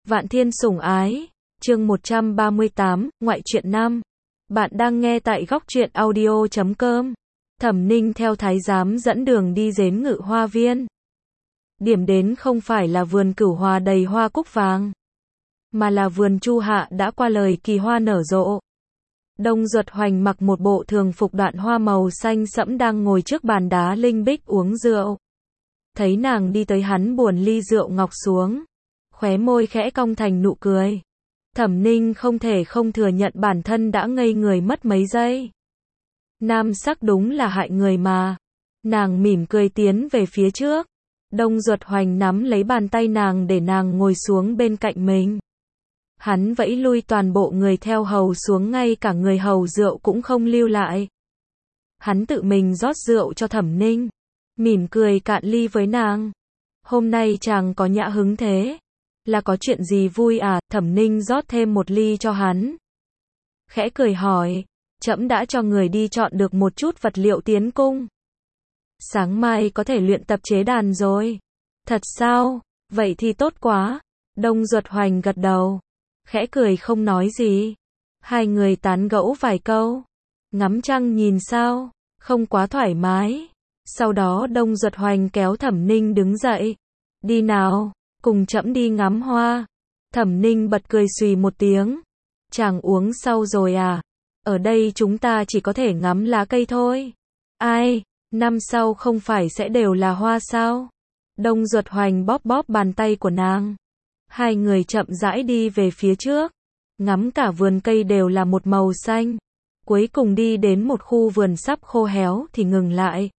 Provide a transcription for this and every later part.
Vạn Thiên Sủng Ái, chương 138, Ngoại truyện nam. Bạn đang nghe tại góc truyện audio.com. Thẩm Ninh theo thái giám dẫn đường đi đến Ngự Hoa Viên. Điểm đến không phải là vườn cửu hoa đầy hoa cúc vàng, mà là vườn Chu Hạ đã qua lời kỳ hoa nở rộ. Đông Duật Hoành mặc một bộ thường phục đoạn hoa màu xanh sẫm đang ngồi trước bàn đá linh bích uống rượu. Thấy nàng đi tới, hắn buồn ly rượu ngọc xuống, khóe môi khẽ cong thành nụ cười. Thẩm Ninh không thể không thừa nhận bản thân đã ngây người mất mấy giây. Nam sắc đúng là hại người mà. Nàng mỉm cười tiến về phía trước. Đông Duật Hoành nắm lấy bàn tay nàng để nàng ngồi xuống bên cạnh mình. Hắn vẫy lui toàn bộ người theo hầu xuống, ngay cả người hầu rượu cũng không lưu lại. Hắn tự mình rót rượu cho Thẩm Ninh, mỉm cười cạn ly với nàng. Hôm nay chàng có nhã hứng thế, là có chuyện gì vui à? Thẩm Ninh rót thêm một ly cho hắn, khẽ cười hỏi, trẫm đã cho người đi chọn được một chút vật liệu tiến cung. Sáng mai có thể luyện tập chế đàn rồi. Thật sao? Vậy thì tốt quá. Đông Duật Hoành gật đầu, khẽ cười không nói gì. Hai người tán gẫu vài câu, ngắm trăng nhìn sao, không quá thoải mái. Sau đó Đông Duật Hoành kéo Thẩm Ninh đứng dậy. Đi nào, cùng trẫm đi ngắm hoa. Thẩm Ninh bật cười xùy một tiếng. Chàng uống sau rồi à? Ở đây chúng ta chỉ có thể ngắm lá cây thôi. Ai, năm sau không phải sẽ đều là hoa sao? Đông Duật Hoành bóp bóp bàn tay của nàng. Hai người chậm rãi đi về phía trước, ngắm cả vườn cây đều là một màu xanh. Cuối cùng đi đến một khu vườn sắp khô héo thì ngừng lại.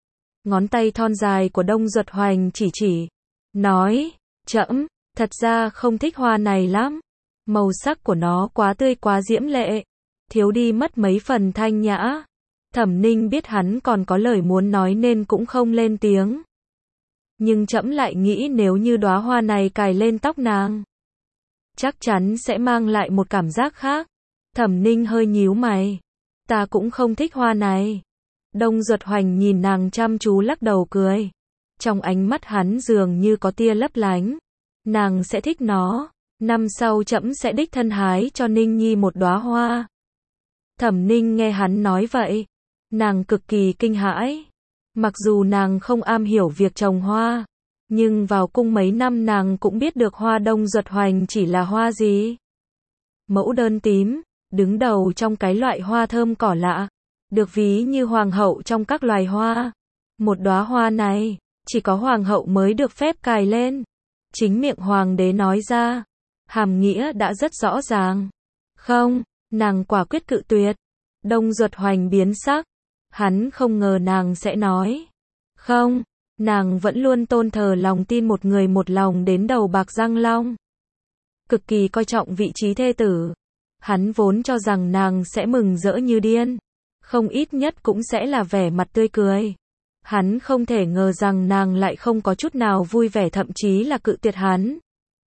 Ngón tay thon dài của Đông Duật Hoành chỉ, nói, trẫm thật ra không thích hoa này lắm. Màu sắc của nó quá tươi quá diễm lệ, thiếu đi mất mấy phần thanh nhã. Thẩm Ninh biết hắn còn có lời muốn nói nên cũng không lên tiếng. Nhưng trẫm lại nghĩ nếu như đóa hoa này cài lên tóc nàng, chắc chắn sẽ mang lại một cảm giác khác. Thẩm Ninh hơi nhíu mày. Ta cũng không thích hoa này. Đông Duật Hoành nhìn nàng chăm chú lắc đầu cười. Trong ánh mắt hắn dường như có tia lấp lánh. Nàng sẽ thích nó. Năm sau trẫm sẽ đích thân hái cho Ninh Nhi một đóa hoa. Thẩm Ninh nghe hắn nói vậy, nàng cực kỳ kinh hãi. Mặc dù nàng không am hiểu việc trồng hoa, nhưng vào cung mấy năm nàng cũng biết được hoa Đông Duật Hoành chỉ là hoa gì. Mẫu đơn tím, đứng đầu trong cái loại hoa thơm cỏ lạ, được ví như hoàng hậu trong các loài hoa. Một đóa hoa này, chỉ có hoàng hậu mới được phép cài lên. Chính miệng hoàng đế nói ra, hàm nghĩa đã rất rõ ràng. Không, nàng quả quyết cự tuyệt. Đông Duật Hoành biến sắc. Hắn không ngờ nàng sẽ nói không. Nàng vẫn luôn tôn thờ lòng tin một người một lòng đến đầu bạc răng long, cực kỳ coi trọng vị trí thê tử. Hắn vốn cho rằng nàng sẽ mừng rỡ như điên, không ít nhất cũng sẽ là vẻ mặt tươi cười. Hắn không thể ngờ rằng nàng lại không có chút nào vui vẻ, thậm chí là cự tuyệt hắn.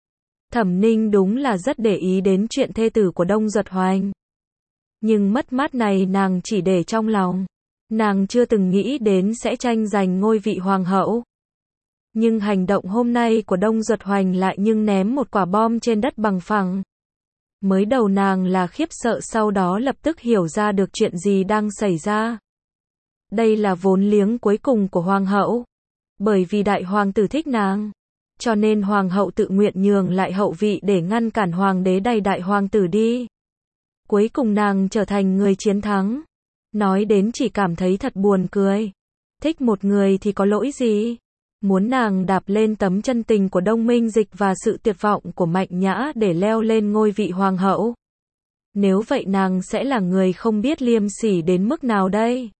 Thẩm Ninh đúng là rất để ý đến chuyện thê tử của Đông Duật Hoành, nhưng mất mát này nàng chỉ để trong lòng. Nàng chưa từng nghĩ đến sẽ tranh giành ngôi vị hoàng hậu. Nhưng hành động hôm nay của Đông Duật Hoành lại nhưng ném một quả bom trên đất bằng phẳng. Mới đầu nàng là khiếp sợ, sau đó lập tức hiểu ra được chuyện gì đang xảy ra. Đây là vốn liếng cuối cùng của hoàng hậu. Bởi vì đại hoàng tử thích nàng, cho nên hoàng hậu tự nguyện nhường lại hậu vị để ngăn cản hoàng đế đày đại hoàng tử đi. Cuối cùng nàng trở thành người chiến thắng. Nói đến chỉ cảm thấy thật buồn cười. Thích một người thì có lỗi gì? Muốn nàng đạp lên tấm chân tình của Đông Minh Dịch và sự tuyệt vọng của Mạnh Nhã để leo lên ngôi vị hoàng hậu. Nếu vậy nàng sẽ là người không biết liêm sỉ đến mức nào đây?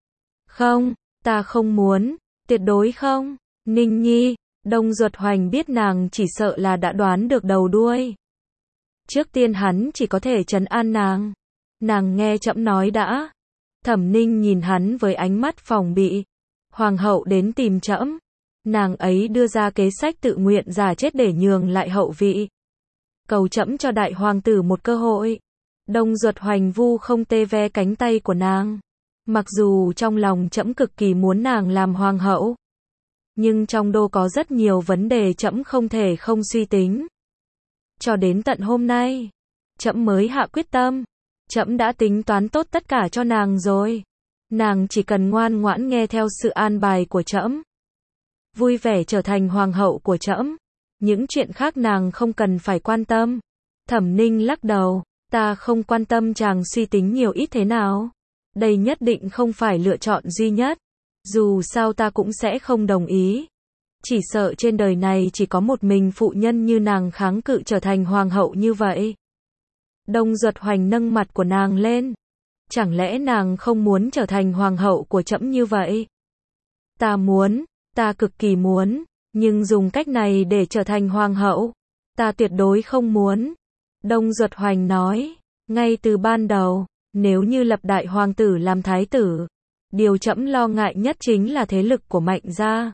Không, ta không muốn, tuyệt đối không. Ninh Nhi, Đông Duật Hoành biết nàng chỉ sợ là đã đoán được đầu đuôi. Trước tiên hắn chỉ có thể trấn an nàng. Nàng nghe trẫm nói đã. Thẩm Ninh nhìn hắn với ánh mắt phòng bị. Hoàng hậu đến tìm trẫm. Nàng ấy đưa ra kế sách tự nguyện giả chết để nhường lại hậu vị. Cầu trẫm cho đại hoàng tử một cơ hội. Đông Duật Hoành vu không tê ve cánh tay của nàng. Mặc dù trong lòng trẫm cực kỳ muốn nàng làm hoàng hậu, nhưng trong đô có rất nhiều vấn đề trẫm không thể không suy tính. cho đến tận hôm nay, trẫm mới hạ quyết tâm. Trẫm đã tính toán tốt tất cả cho nàng rồi. Nàng chỉ cần ngoan ngoãn nghe theo sự an bài của trẫm, vui vẻ trở thành hoàng hậu của trẫm. Những chuyện khác nàng không cần phải quan tâm. Thẩm Ninh lắc đầu, ta không quan tâm chàng suy tính nhiều ít thế nào. Đây nhất định không phải lựa chọn duy nhất. Dù sao ta cũng sẽ không đồng ý. Chỉ sợ trên đời này chỉ có một mình phụ nhân như nàng kháng cự trở thành hoàng hậu như vậy. Đông Duật Hoành nâng mặt của nàng lên. Chẳng lẽ nàng không muốn trở thành hoàng hậu của trẫm như vậy? Ta muốn, ta cực kỳ muốn, nhưng dùng cách này để trở thành hoàng hậu, ta tuyệt đối không muốn. Đông Duật Hoành nói, ngay từ ban đầu, nếu như lập đại hoàng tử làm thái tử, điều trẫm lo ngại nhất chính là thế lực của Mạnh gia.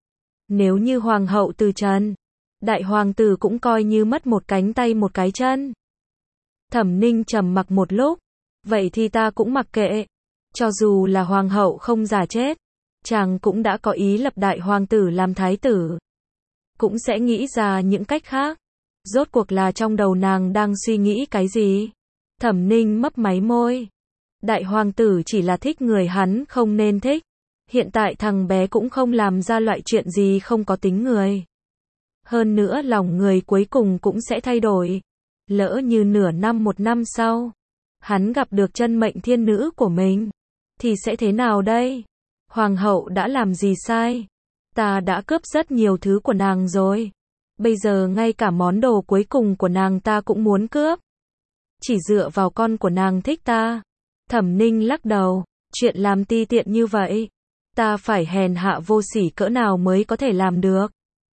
Nếu như hoàng hậu từ trần, đại hoàng tử cũng coi như mất một cánh tay một cái chân. Thẩm Ninh trầm mặc một lúc, vậy thì ta cũng mặc kệ. Cho dù là hoàng hậu không già chết, chàng cũng đã có ý lập đại hoàng tử làm thái tử. Cũng sẽ nghĩ ra những cách khác. Rốt cuộc là trong đầu nàng đang suy nghĩ cái gì? Thẩm Ninh mấp máy môi. Đại hoàng tử chỉ là thích người hắn không nên thích. Hiện tại thằng bé cũng không làm ra loại chuyện gì không có tính người. Hơn nữa lòng người cuối cùng cũng sẽ thay đổi. Lỡ như nửa năm một năm sau, hắn gặp được chân mệnh thiên nữ của mình, thì sẽ thế nào đây? Hoàng hậu đã làm gì sai? Ta đã cướp rất nhiều thứ của nàng rồi. Bây giờ ngay cả món đồ cuối cùng của nàng ta cũng muốn cướp. Chỉ dựa vào con của nàng thích ta. Thẩm Ninh lắc đầu, chuyện làm ti tiện như vậy, ta phải hèn hạ vô sỉ cỡ nào mới có thể làm được.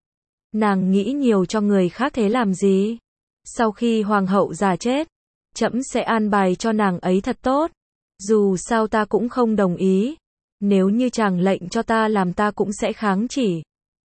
Nàng nghĩ nhiều cho người khác thế làm gì? Sau khi hoàng hậu già chết, trẫm sẽ an bài cho nàng ấy thật tốt. Dù sao ta cũng không đồng ý. Nếu như chàng lệnh cho ta làm ta cũng sẽ kháng chỉ.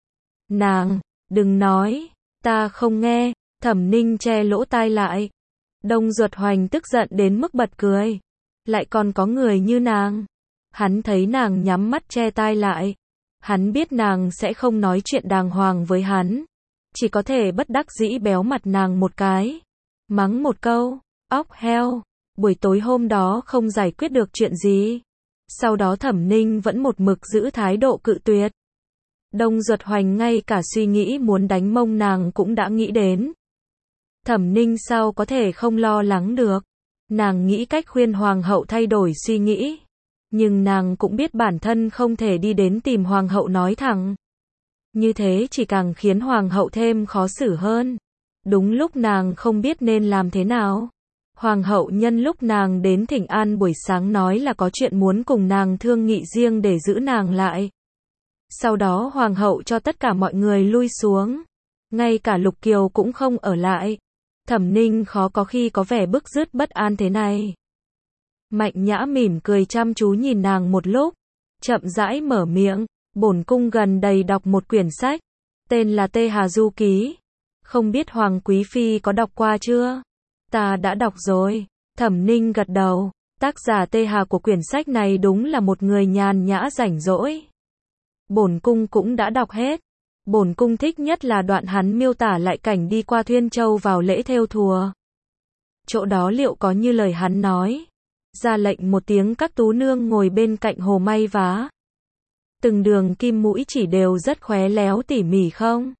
Nàng, đừng nói, ta không nghe. Thẩm Ninh che lỗ tai lại. Đông Duật Hoành tức giận đến mức bật cười. Lại còn có người như nàng. Hắn thấy nàng nhắm mắt che tai lại. Hắn biết nàng sẽ không nói chuyện đàng hoàng với hắn. Chỉ có thể bất đắc dĩ béo mặt nàng một cái. Mắng một câu, óc heo. Buổi tối hôm đó không giải quyết được chuyện gì. Sau đó Thẩm Ninh vẫn một mực giữ thái độ cự tuyệt. Đông Duật Hoành ngay cả suy nghĩ muốn đánh mông nàng cũng đã nghĩ đến. Thẩm Ninh sao có thể không lo lắng được. Nàng nghĩ cách khuyên hoàng hậu thay đổi suy nghĩ. Nhưng nàng cũng biết bản thân không thể đi đến tìm hoàng hậu nói thẳng. Như thế chỉ càng khiến hoàng hậu thêm khó xử hơn. Đúng lúc nàng không biết nên làm thế nào. Hoàng hậu nhân lúc nàng đến thỉnh an buổi sáng nói là có chuyện muốn cùng nàng thương nghị riêng để giữ nàng lại. Sau đó hoàng hậu cho tất cả mọi người lui xuống. Ngay cả Lục Kiều cũng không ở lại. Thẩm Ninh khó có khi có vẻ bức rứt bất an thế này. Mạnh Nhã mỉm cười chăm chú nhìn nàng một lúc. Chậm rãi mở miệng. Bổn cung gần đây đọc một quyển sách. Tên là Tê Hà Du Ký. Không biết Hoàng Quý Phi có đọc qua chưa? Ta đã đọc rồi. Thẩm Ninh gật đầu. Tác giả Tê Hà của quyển sách này đúng là một người nhàn nhã rảnh rỗi. Bổn cung cũng đã đọc hết. Bổn cung thích nhất là đoạn hắn miêu tả lại cảnh đi qua Thuyên Châu vào lễ thêu thùa. Chỗ đó liệu có như lời hắn nói? Ra lệnh một tiếng các tú nương ngồi bên cạnh hồ may vá. Từng đường kim mũi chỉ đều rất khéo léo tỉ mỉ không?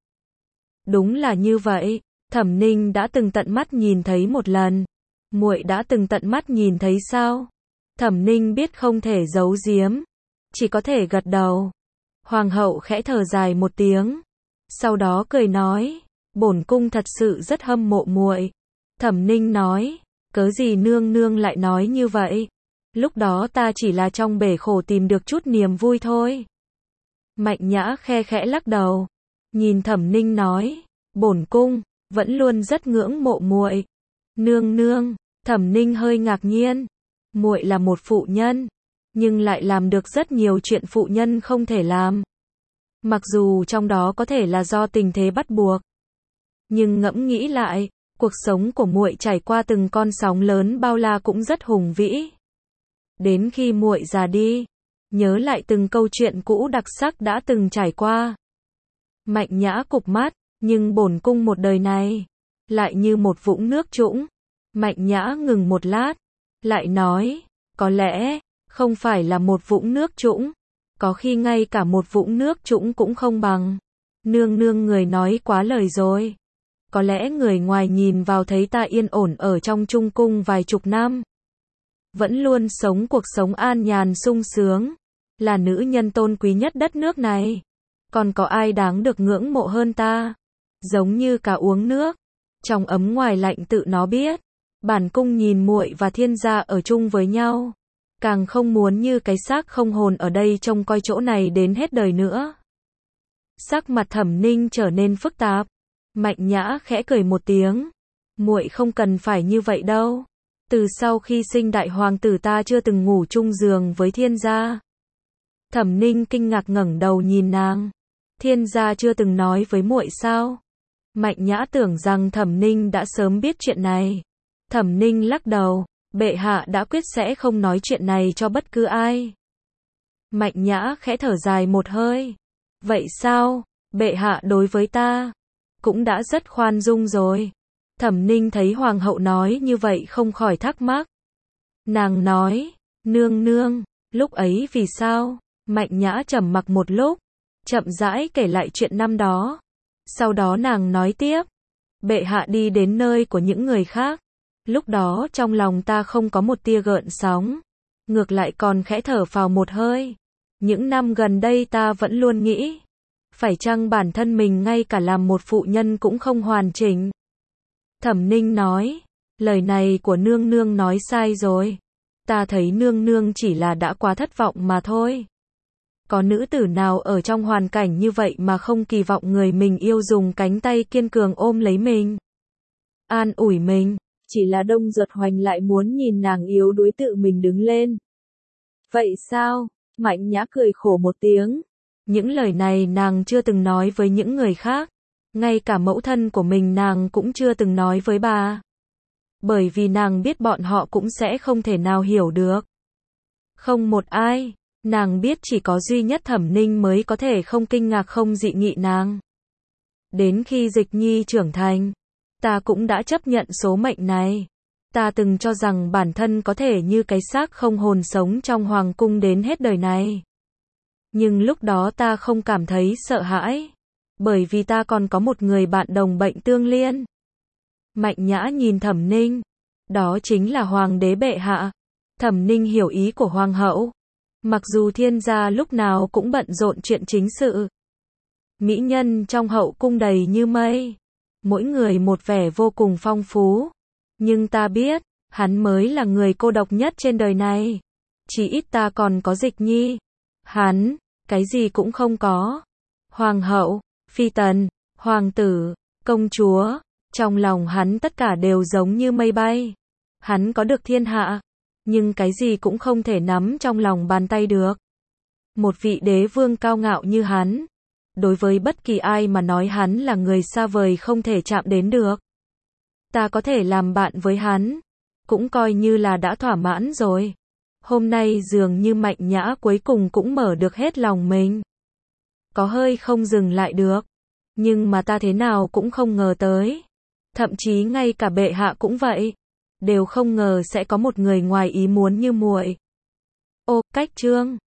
Đúng là như vậy. Thẩm Ninh đã từng tận mắt nhìn thấy một lần. Muội đã từng tận mắt nhìn thấy sao? Thẩm Ninh biết không thể giấu giếm, chỉ có thể gật đầu. Hoàng hậu khẽ thở dài một tiếng, sau đó cười nói, bổn cung thật sự rất hâm mộ muội. Thẩm Ninh nói, cớ gì nương nương lại nói như vậy? Lúc đó ta chỉ là trong bể khổ tìm được chút niềm vui thôi. Mạnh Nhã khe khẽ lắc đầu, nhìn Thẩm Ninh nói, bổn cung vẫn luôn rất ngưỡng mộ muội. Nương nương. Thẩm Ninh hơi ngạc nhiên. Muội là một phụ nhân, nhưng lại làm được rất nhiều chuyện phụ nhân không thể làm. Mặc dù trong đó có thể là do tình thế bắt buộc, nhưng ngẫm nghĩ lại, cuộc sống của muội trải qua từng con sóng lớn bao la cũng rất hùng vĩ. Đến khi muội già đi, nhớ lại từng câu chuyện cũ đặc sắc đã từng trải qua. Mạnh Nhã cụp mắt, nhưng bổn cung một đời này lại như một vũng nước trũng. Mạnh Nhã ngừng một lát, lại nói, có lẽ, không phải là một vũng nước trũng, có khi ngay cả một vũng nước trũng cũng không bằng. Nương nương người nói quá lời rồi. Có lẽ người ngoài nhìn vào thấy ta yên ổn ở trong trung cung vài chục năm. Vẫn luôn sống cuộc sống an nhàn sung sướng. Là nữ nhân tôn quý nhất đất nước này. Còn có ai đáng được ngưỡng mộ hơn ta? Giống như cá uống nước. Trong ấm ngoài lạnh tự nó biết. Bản cung nhìn muội và thiên gia ở chung với nhau. Càng không muốn như cái xác không hồn ở đây trông coi chỗ này đến hết đời nữa. Sắc mặt Thẩm Ninh trở nên phức tạp. Mạnh Nhã khẽ cười một tiếng. Muội không cần phải như vậy đâu. Từ sau khi sinh đại hoàng tử ta chưa từng ngủ chung giường với thiên gia. Thẩm Ninh kinh ngạc ngẩng đầu nhìn nàng. Thiên gia chưa từng nói với muội sao? Mạnh Nhã tưởng rằng Thẩm Ninh đã sớm biết chuyện này. Thẩm Ninh lắc đầu, bệ hạ đã quyết sẽ không nói chuyện này cho bất cứ ai. Mạnh Nhã khẽ thở dài một hơi. Vậy sao? Bệ hạ đối với ta cũng đã rất khoan dung rồi. Thẩm Ninh thấy hoàng hậu nói như vậy không khỏi thắc mắc. Nàng nói, nương nương, lúc ấy vì sao? Mạnh Nhã trầm mặc một lúc, chậm rãi kể lại chuyện năm đó. Sau đó nàng nói tiếp, bệ hạ đi đến nơi của những người khác. Lúc đó trong lòng ta không có một tia gợn sóng, ngược lại còn khẽ thở phào một hơi. Những năm gần đây ta vẫn luôn nghĩ, phải chăng bản thân mình ngay cả làm một phụ nhân cũng không hoàn chỉnh. Thẩm Ninh nói, lời này của nương nương nói sai rồi. Ta thấy nương nương chỉ là đã quá thất vọng mà thôi. Có nữ tử nào ở trong hoàn cảnh như vậy mà không kỳ vọng người mình yêu dùng cánh tay kiên cường ôm lấy mình, an ủi mình. Chỉ là Đông Giật Hoành lại muốn nhìn nàng yếu đuối tự mình đứng lên. Vậy sao? Mạnh Nhã cười khổ một tiếng. Những lời này nàng chưa từng nói với những người khác. Ngay cả mẫu thân của mình nàng cũng chưa từng nói với bà. Bởi vì nàng biết bọn họ cũng sẽ không thể nào hiểu được. Không một ai. Nàng biết chỉ có duy nhất Thẩm Ninh mới có thể không kinh ngạc không dị nghị nàng. Đến khi Dịch Nhi trưởng thành, ta cũng đã chấp nhận số mệnh này. Ta từng cho rằng bản thân có thể như cái xác không hồn sống trong hoàng cung đến hết đời này. Nhưng lúc đó ta không cảm thấy sợ hãi. Bởi vì ta còn có một người bạn đồng bệnh tương liên. Mạnh Nhã nhìn Thẩm Ninh. Đó chính là hoàng đế bệ hạ. Thẩm Ninh hiểu ý của hoàng hậu. Mặc dù thiên gia lúc nào cũng bận rộn chuyện chính sự. Mỹ nhân trong hậu cung đầy như mây. Mỗi người một vẻ vô cùng phong phú. Nhưng ta biết, hắn mới là người cô độc nhất trên đời này. Chỉ ít ta còn có Dịch Nhi. Hắn, cái gì cũng không có. Hoàng hậu, phi tần, hoàng tử, công chúa. Trong lòng hắn tất cả đều giống như mây bay. Hắn có được thiên hạ. Nhưng cái gì cũng không thể nắm trong lòng bàn tay được. Một vị đế vương cao ngạo như hắn. Đối với bất kỳ ai mà nói hắn là người xa vời không thể chạm đến được. Ta có thể làm bạn với hắn. Cũng coi như là đã thỏa mãn rồi. Hôm nay dường như Mạnh Nhã cuối cùng cũng mở được hết lòng mình. Có hơi không dừng lại được. Nhưng mà ta thế nào cũng không ngờ tới. Thậm chí ngay cả bệ hạ cũng vậy. Đều không ngờ sẽ có một người ngoài ý muốn như muội. Ô, cách chương